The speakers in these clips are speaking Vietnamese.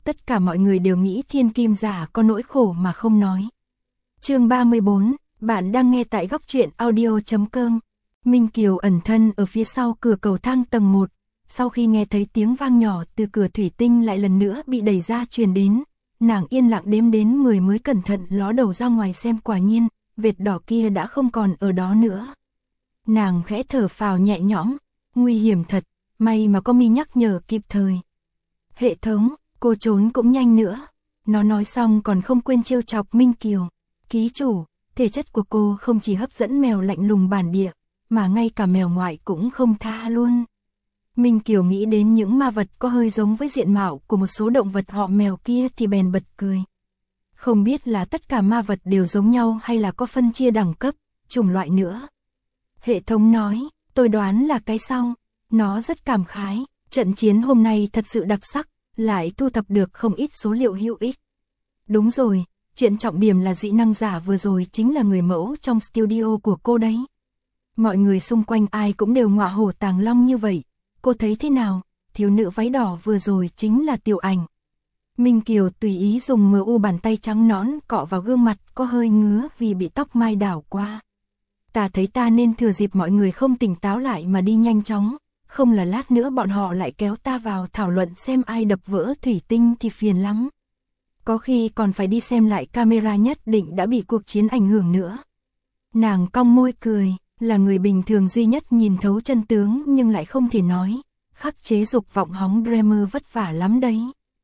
Tất cả mọi người đều nghĩ thiên kim giả có nỗi khổ mà không nói. Chương 34, bạn đang nghe tại góc truyện audio.com. Minh Kiều ẩn thân ở phía sau cửa cầu thang tầng 1, sau khi nghe thấy tiếng vang nhỏ từ cửa thủy tinh lại lần nữa bị đẩy ra truyền đến, nàng yên lặng đếm đến 10 mới cẩn thận ló đầu ra ngoài xem, quả nhiên, vệt đỏ kia đã không còn ở đó nữa. Nàng khẽ thở phào nhẹ nhõm, nguy hiểm thật, may mà có Mi nhắc nhở kịp thời. Hệ thống, cô trốn cũng nhanh nữa. Nó nói xong còn không quên trêu chọc Minh Kiều. Ký chủ, thể chất của cô không chỉ hấp dẫn mèo lạnh lùng bản địa, mà ngay cả mèo ngoại cũng không tha luôn. Minh Kiều nghĩ đến những ma vật có hơi giống với diện mạo của một số động vật họ mèo kia thì bèn bật cười. Không biết là tất cả ma vật đều giống nhau hay là có phân chia đẳng cấp, chủng loại nữa. Hệ thống nói, tôi đoán là cái sau. Nó rất cảm khái, trận chiến hôm nay thật sự đặc sắc, lại thu thập được không ít số liệu hữu ích. Đúng rồi, chuyện trọng điểm là dị năng giả vừa rồi chính là người mẫu trong studio của cô đấy. Mọi người xung quanh ai cũng đều ngọa hổ tàng long như vậy. Cô thấy thế nào? Thiếu nữ váy đỏ vừa rồi chính là Tiểu Ảnh. Minh Kiều tùy ý dùng MU bàn tay trắng nõn cọ vào gương mặt, có hơi ngứa vì bị tóc mai đảo qua. Ta thấy ta nên thừa dịp mọi người không tỉnh táo lại mà đi nhanh chóng, không là lát nữa bọn họ lại kéo ta vào thảo luận xem ai đập vỡ thủy tinh thì phiền lắm. Có khi còn phải đi xem lại camera, nhất định đã bị cuộc chiến ảnh hưởng nữa. Nàng cong môi cười, là người bình thường duy nhất nhìn thấu chân tướng nhưng lại không thể nói, khắc chế dục vọng hóng Dreamer vất vả lắm đấy.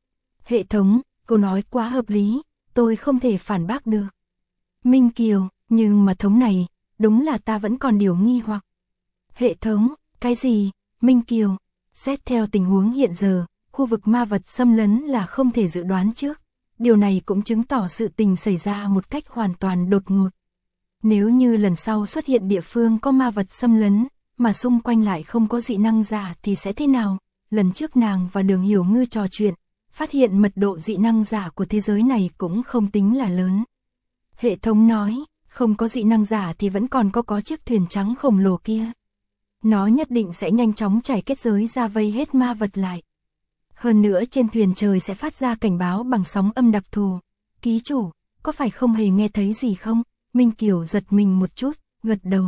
Hệ thống, cô nói quá hợp lý, tôi không thể phản bác được. Minh Kiều, nhưng mà thống này, đúng là ta vẫn còn điều nghi hoặc. Hệ thống, cái gì? Minh Kiều, xét theo tình huống hiện giờ, khu vực ma vật xâm lấn là không thể dự đoán trước. Điều này cũng chứng tỏ sự tình xảy ra một cách hoàn toàn đột ngột. Nếu như lần sau xuất hiện địa phương có ma vật xâm lấn, mà xung quanh lại không có dị năng giả thì sẽ thế nào? Lần trước nàng và Đường Hiểu Ngư trò chuyện, phát hiện mật độ dị năng giả của thế giới này cũng không tính là lớn. Hệ thống nói, không có dị năng giả thì vẫn còn có chiếc thuyền trắng khổng lồ kia. Nó nhất định sẽ nhanh chóng trải kết giới ra vây hết ma vật lại. Hơn nữa trên thuyền trời sẽ phát ra cảnh báo bằng sóng âm đặc thù. Ký chủ, có phải không hề nghe thấy gì không? Minh Kiều giật mình một chút, gật đầu.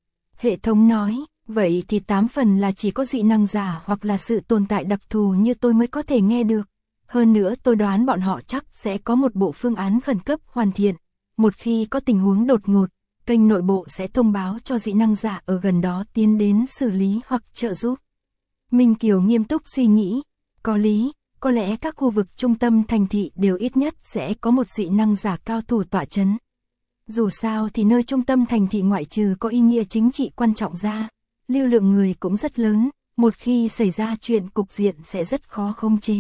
Hệ thống nói, vậy thì 8 phần là chỉ có dị năng giả hoặc là sự tồn tại đặc thù như tôi mới có thể nghe được. Hơn nữa tôi đoán bọn họ chắc sẽ có một bộ phương án khẩn cấp hoàn thiện. Một khi có tình huống đột ngột, kênh nội bộ sẽ thông báo cho dị năng giả ở gần đó tiến đến xử lý hoặc trợ giúp. Minh Kiều nghiêm túc suy nghĩ, có lý, có lẽ các khu vực trung tâm thành thị đều ít nhất sẽ có một dị năng giả cao thủ tọa chấn. Dù sao thì nơi trung tâm thành thị ngoại trừ có ý nghĩa chính trị quan trọng ra, lưu lượng người cũng rất lớn, một khi xảy ra chuyện cục diện sẽ rất khó khống chế.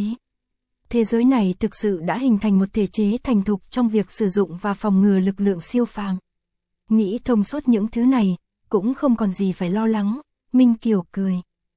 Thế giới này thực sự đã hình thành một thể chế thành thục trong việc sử dụng và phòng ngừa lực lượng siêu phàm. Nghĩ thông suốt những thứ này, cũng không còn gì phải lo lắng, Minh Kiều cười.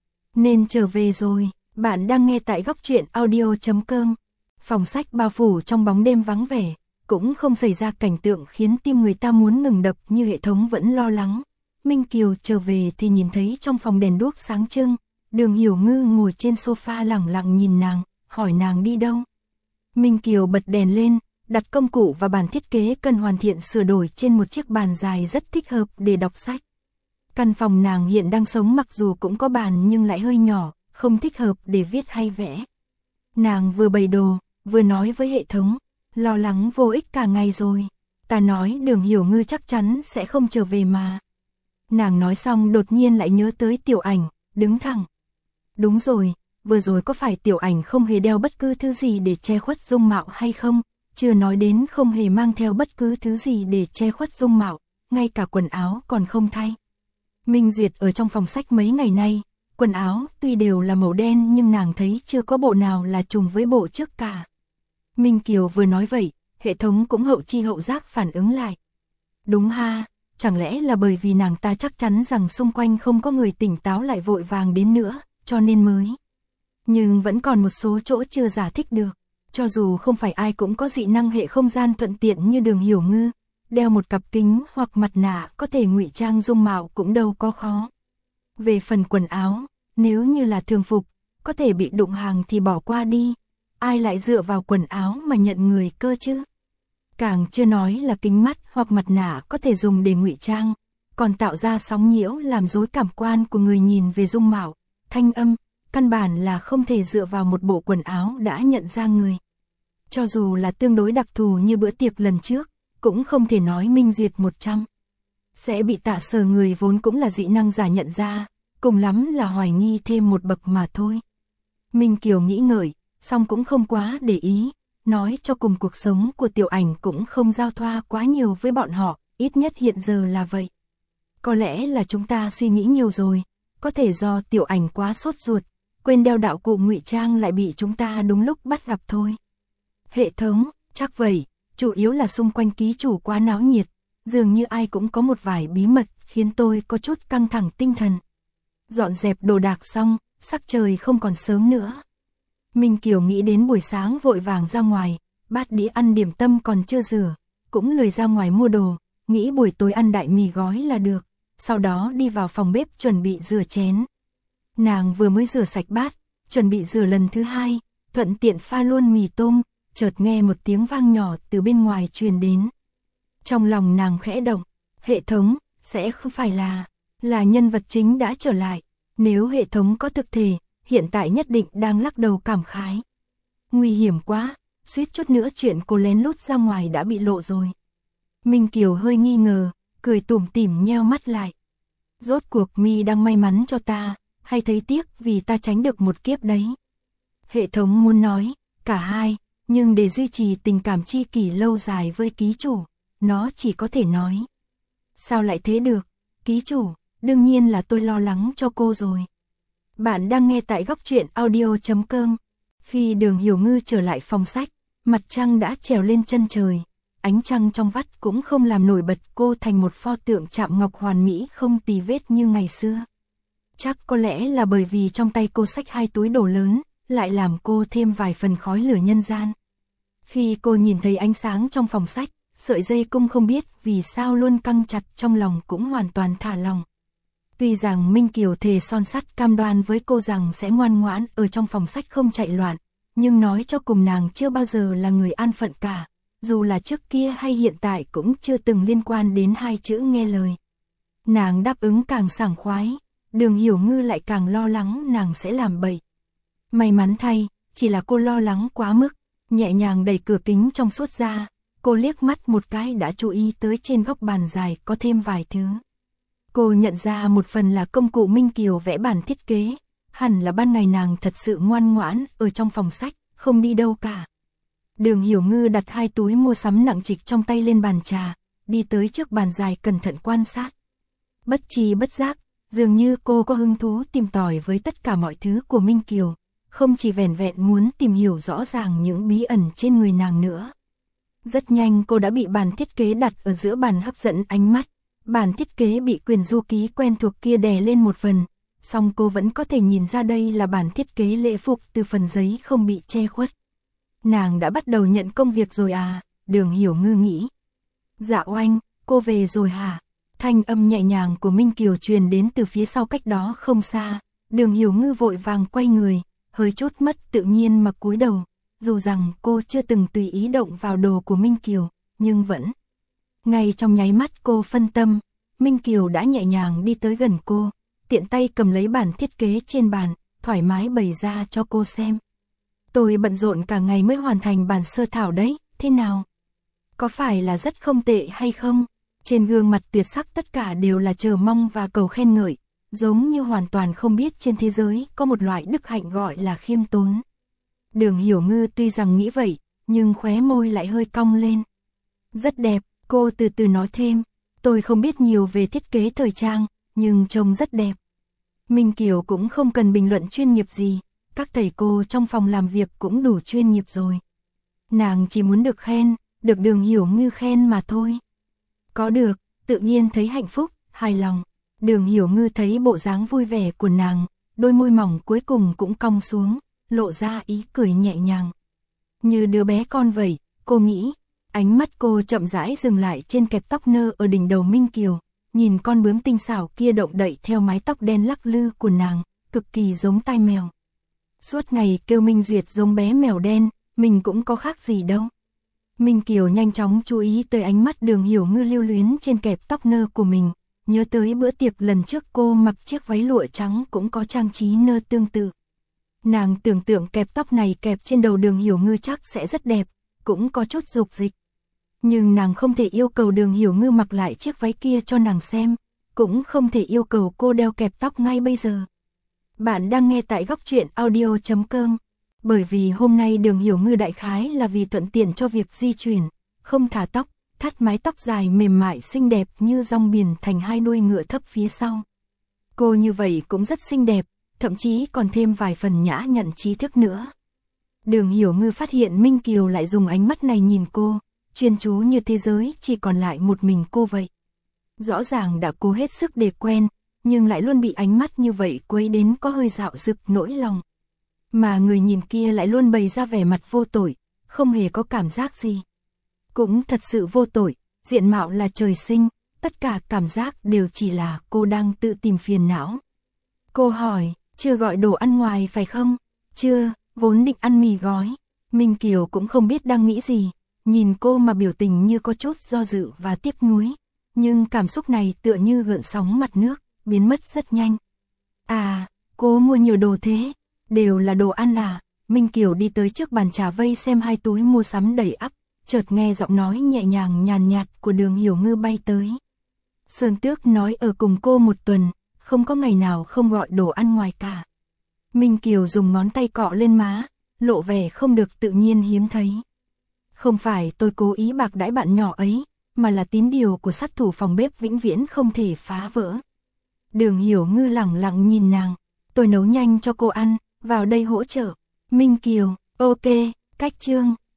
Nên trở về rồi, bạn đang nghe tại góc truyện audio.com. Phòng sách bao phủ trong bóng đêm vắng vẻ, cũng không xảy ra cảnh tượng khiến tim người ta muốn ngừng đập như hệ thống vẫn lo lắng. Minh Kiều trở về thì nhìn thấy trong phòng đèn đuốc sáng trưng, Đường Hiểu Ngư ngồi trên sofa lẳng lặng nhìn nàng, hỏi nàng đi đâu. Minh Kiều bật đèn lên, đặt công cụ và bản thiết kế cần hoàn thiện sửa đổi trên một chiếc bàn dài rất thích hợp để đọc sách. Căn phòng nàng hiện đang sống mặc dù cũng có bàn nhưng lại hơi nhỏ, không thích hợp để viết hay vẽ. Nàng vừa bày đồ, vừa nói với hệ thống, lo lắng vô ích cả ngày rồi. Ta nói Đường Hiểu Ngư chắc chắn sẽ không trở về mà. Nàng nói xong đột nhiên lại nhớ tới Tiểu Ảnh, đứng thẳng. Đúng rồi, vừa rồi có phải Tiểu Ảnh không hề đeo bất cứ thứ gì để che khuất dung mạo hay không? Chưa nói đến không hề mang theo bất cứ thứ gì để che khuất dung mạo, ngay cả quần áo còn không thay. Minh Duyệt ở trong phòng sách mấy ngày nay, quần áo tuy đều là màu đen nhưng nàng thấy chưa có bộ nào là trùng với bộ trước cả. Minh Kiều vừa nói vậy, hệ thống cũng hậu chi hậu giác phản ứng lại. Đúng ha, chẳng lẽ là bởi vì nàng ta chắc chắn rằng xung quanh không có người tỉnh táo lại vội vàng đến nữa, cho nên mới. Nhưng vẫn còn một số chỗ chưa giải thích được. Cho dù không phải ai cũng có dị năng hệ không gian thuận tiện như Đường Hiểu Ngư, đeo một cặp kính hoặc mặt nạ có thể ngụy trang dung mạo cũng đâu có khó. Về phần quần áo, nếu như là thường phục, có thể bị đụng hàng thì bỏ qua đi. ai lại dựa vào quần áo mà nhận người cơ chứ? Càng chưa nói là kính mắt hoặc mặt nạ có thể dùng để ngụy trang, còn tạo ra sóng nhiễu làm rối cảm quan của người nhìn về dung mạo, thanh âm, căn bản là không thể dựa vào một bộ quần áo đã nhận ra người. Cho dù là tương đối đặc thù như bữa tiệc lần trước, cũng không thể nói minh duyệt 100. Sẽ bị Tạ Sở người vốn cũng là dị năng giả nhận ra, cùng lắm là hoài nghi thêm một bậc mà thôi. Minh Kiều nghĩ ngợi, song cũng không quá để ý, nói cho cùng cuộc sống của Tiểu Ảnh cũng không giao thoa quá nhiều với bọn họ, ít nhất hiện giờ là vậy. Có lẽ là chúng ta suy nghĩ nhiều rồi, có thể do Tiểu Ảnh quá sốt ruột, quên đeo đạo cụ ngụy trang lại bị chúng ta đúng lúc bắt gặp thôi. Hệ thống, chắc vậy, chủ yếu là xung quanh ký chủ quá náo nhiệt, dường như ai cũng có một vài bí mật khiến tôi có chút căng thẳng tinh thần. Dọn dẹp đồ đạc xong, sắc trời không còn sớm nữa. Minh Kiều nghĩ đến buổi sáng vội vàng ra ngoài, bát đĩa ăn điểm tâm còn chưa rửa, cũng lười ra ngoài mua đồ, nghĩ buổi tối ăn đại mì gói là được, sau đó đi vào phòng bếp chuẩn bị rửa chén. Nàng vừa mới rửa sạch bát, chuẩn bị rửa lần thứ hai, thuận tiện pha luôn mì tôm, chợt nghe một tiếng vang nhỏ từ bên ngoài truyền đến. Trong lòng nàng khẽ động, hệ thống, sẽ không phải là nhân vật chính đã trở lại, nếu hệ thống có thực thể, hiện tại nhất định đang lắc đầu cảm khái. Nguy hiểm quá, suýt chút nữa chuyện cô lén lút ra ngoài đã bị lộ rồi. Minh Kiều hơi nghi ngờ, cười tủm tỉm nheo mắt lại. Rốt cuộc mi đang may mắn cho ta, hay thấy tiếc vì ta tránh được một kiếp đấy? Hệ thống muốn nói, cả hai, nhưng để duy trì tình cảm tri kỷ lâu dài với ký chủ, nó chỉ có thể nói. Sao lại thế được, ký chủ, đương nhiên là tôi lo lắng cho cô rồi. Bạn đang nghe tại góc truyện audio.com. Khi Đường Hiểu Ngư trở lại phòng sách, mặt trăng đã trèo lên chân trời, ánh trăng trong vắt cũng không làm nổi bật cô thành một pho tượng chạm ngọc hoàn mỹ không tì vết như ngày xưa. Chắc có lẽ là bởi vì trong tay cô xách 2 túi đồ lớn, lại làm cô thêm vài phần khói lửa nhân gian. Khi cô nhìn thấy ánh sáng trong phòng sách, sợi dây cung không biết vì sao luôn căng chặt trong lòng cũng hoàn toàn thả lòng. Tuy rằng Minh Kiều thề son sắt cam đoan với cô rằng sẽ ngoan ngoãn ở trong phòng sách không chạy loạn, nhưng nói cho cùng nàng chưa bao giờ là người an phận cả, dù là trước kia hay hiện tại cũng chưa từng liên quan đến 2 chữ nghe lời. Nàng đáp ứng càng sảng khoái, Đường Hiểu Ngư lại càng lo lắng nàng sẽ làm bậy. May mắn thay, chỉ là cô lo lắng quá mức, nhẹ nhàng đẩy cửa kính trong suốt ra, cô liếc mắt một cái đã chú ý tới trên góc bàn dài có thêm vài thứ. Cô nhận ra một phần là công cụ Minh Kiều vẽ bản thiết kế, hẳn là ban ngày nàng thật sự ngoan ngoãn ở trong phòng sách, không đi đâu cả. Đường Hiểu Ngư đặt 2 túi mua sắm nặng trịch trong tay lên bàn trà, đi tới trước bàn dài cẩn thận quan sát. Bất tri bất giác, dường như cô có hứng thú tìm tòi với tất cả mọi thứ của Minh Kiều, không chỉ vẻn vẹn muốn tìm hiểu rõ ràng những bí ẩn trên người nàng nữa. Rất nhanh cô đã bị bản thiết kế đặt ở giữa bàn hấp dẫn ánh mắt. Bản thiết kế bị quyền du ký quen thuộc kia đè lên một phần, song cô vẫn có thể nhìn ra đây là bản thiết kế lễ phục từ phần giấy không bị che khuất. Nàng đã bắt đầu nhận công việc rồi à? Đường Hiểu Ngư nghĩ. Dạ oanh, cô về rồi hả? Thanh âm nhẹ nhàng của Minh Kiều truyền đến từ phía sau cách đó không xa. Đường Hiểu Ngư vội vàng quay người, hơi chút mất tự nhiên mà cúi đầu. Dù rằng cô chưa từng tùy ý động vào đồ của Minh Kiều, nhưng vẫn. Ngay trong nháy mắt cô phân tâm, Minh Kiều đã nhẹ nhàng đi tới gần cô, tiện tay cầm lấy bản thiết kế trên bàn, thoải mái bày ra cho cô xem. Tôi bận rộn cả ngày mới hoàn thành bản sơ thảo đấy, thế nào? Có phải là rất không tệ hay không? Trên gương mặt tuyệt sắc tất cả đều là chờ mong và cầu khen ngợi, giống như hoàn toàn không biết trên thế giới có một loại đức hạnh gọi là khiêm tốn. Đường Hiểu Ngư tuy rằng nghĩ vậy, nhưng khóe môi lại hơi cong lên. Rất đẹp. Cô từ từ nói thêm, tôi không biết nhiều về thiết kế thời trang, nhưng trông rất đẹp. Minh Kiều cũng không cần bình luận chuyên nghiệp gì, các thầy cô trong phòng làm việc cũng đủ chuyên nghiệp rồi. Nàng chỉ muốn được khen, được Đường Hiểu Ngư khen mà thôi. Có được, tự nhiên thấy hạnh phúc, hài lòng. Đường Hiểu Ngư thấy bộ dáng vui vẻ của nàng, đôi môi mỏng cuối cùng cũng cong xuống, lộ ra ý cười nhẹ nhàng. Như đứa bé con vậy, cô nghĩ. Ánh mắt cô chậm rãi dừng lại trên kẹp tóc nơ ở đỉnh đầu Minh Kiều, nhìn con bướm tinh xảo kia động đậy theo mái tóc đen lắc lư của nàng, cực kỳ giống tai mèo. Suốt ngày kêu Minh Duyệt giống bé mèo đen, mình cũng có khác gì đâu. Minh Kiều nhanh chóng chú ý tới ánh mắt Đường Hiểu Ngư lưu luyến trên kẹp tóc nơ của mình, nhớ tới bữa tiệc lần trước cô mặc chiếc váy lụa trắng cũng có trang trí nơ tương tự. Nàng tưởng tượng kẹp tóc này kẹp trên đầu Đường Hiểu Ngư chắc sẽ rất đẹp, cũng có chút dục dịch. Nhưng nàng không thể yêu cầu Đường Hiểu Ngư mặc lại chiếc váy kia cho nàng xem, cũng không thể yêu cầu cô đeo kẹp tóc ngay bây giờ. Bạn đang nghe tại góc truyện audio.com. Bởi vì hôm nay Đường Hiểu Ngư đại khái là vì thuận tiện cho việc di chuyển, không thả tóc, thắt mái tóc dài mềm mại xinh đẹp như rong biển thành hai đuôi ngựa thấp phía sau. Cô như vậy cũng rất xinh đẹp, thậm chí còn thêm vài phần nhã nhặn trí thức nữa. Đường Hiểu Ngư phát hiện Minh Kiều lại dùng ánh mắt này nhìn cô, chuyên chú như thế giới chỉ còn lại một mình cô vậy. Rõ ràng đã cố hết sức để quen, nhưng lại luôn bị ánh mắt như vậy quấy đến có hơi dạo dực nỗi lòng. Mà người nhìn kia lại luôn bày ra vẻ mặt vô tội, không hề có cảm giác gì. Cũng thật sự vô tội, diện mạo là trời sinh, tất cả cảm giác đều chỉ là cô đang tự tìm phiền não. Cô hỏi, chưa gọi đồ ăn ngoài phải không? Chưa, vốn định ăn mì gói. Minh Kiều cũng không biết đang nghĩ gì, nhìn cô mà biểu tình như có chút do dự và tiếc nuối. Nhưng cảm xúc này tựa như gợn sóng mặt nước, biến mất rất nhanh. À, cô mua nhiều đồ thế, đều là đồ ăn à? Minh Kiều đi tới trước bàn trà vây xem hai túi mua sắm đầy ắp, chợt nghe giọng nói nhẹ nhàng nhàn nhạt của Đường Hiểu Ngư bay tới. Sơn Tước nói ở cùng cô một tuần, không có ngày nào không gọi đồ ăn ngoài cả. Minh Kiều dùng ngón tay cọ lên má, lộ vẻ không được tự nhiên hiếm thấy. Không phải tôi cố ý bạc đãi bạn nhỏ ấy, mà là tín điều của sát thủ phòng bếp vĩnh viễn không thể phá vỡ. Đường Hiểu Ngư lẳng lặng nhìn nàng, tôi nấu nhanh cho cô ăn, vào đây hỗ trợ. Minh Kiều, ok, cách chương.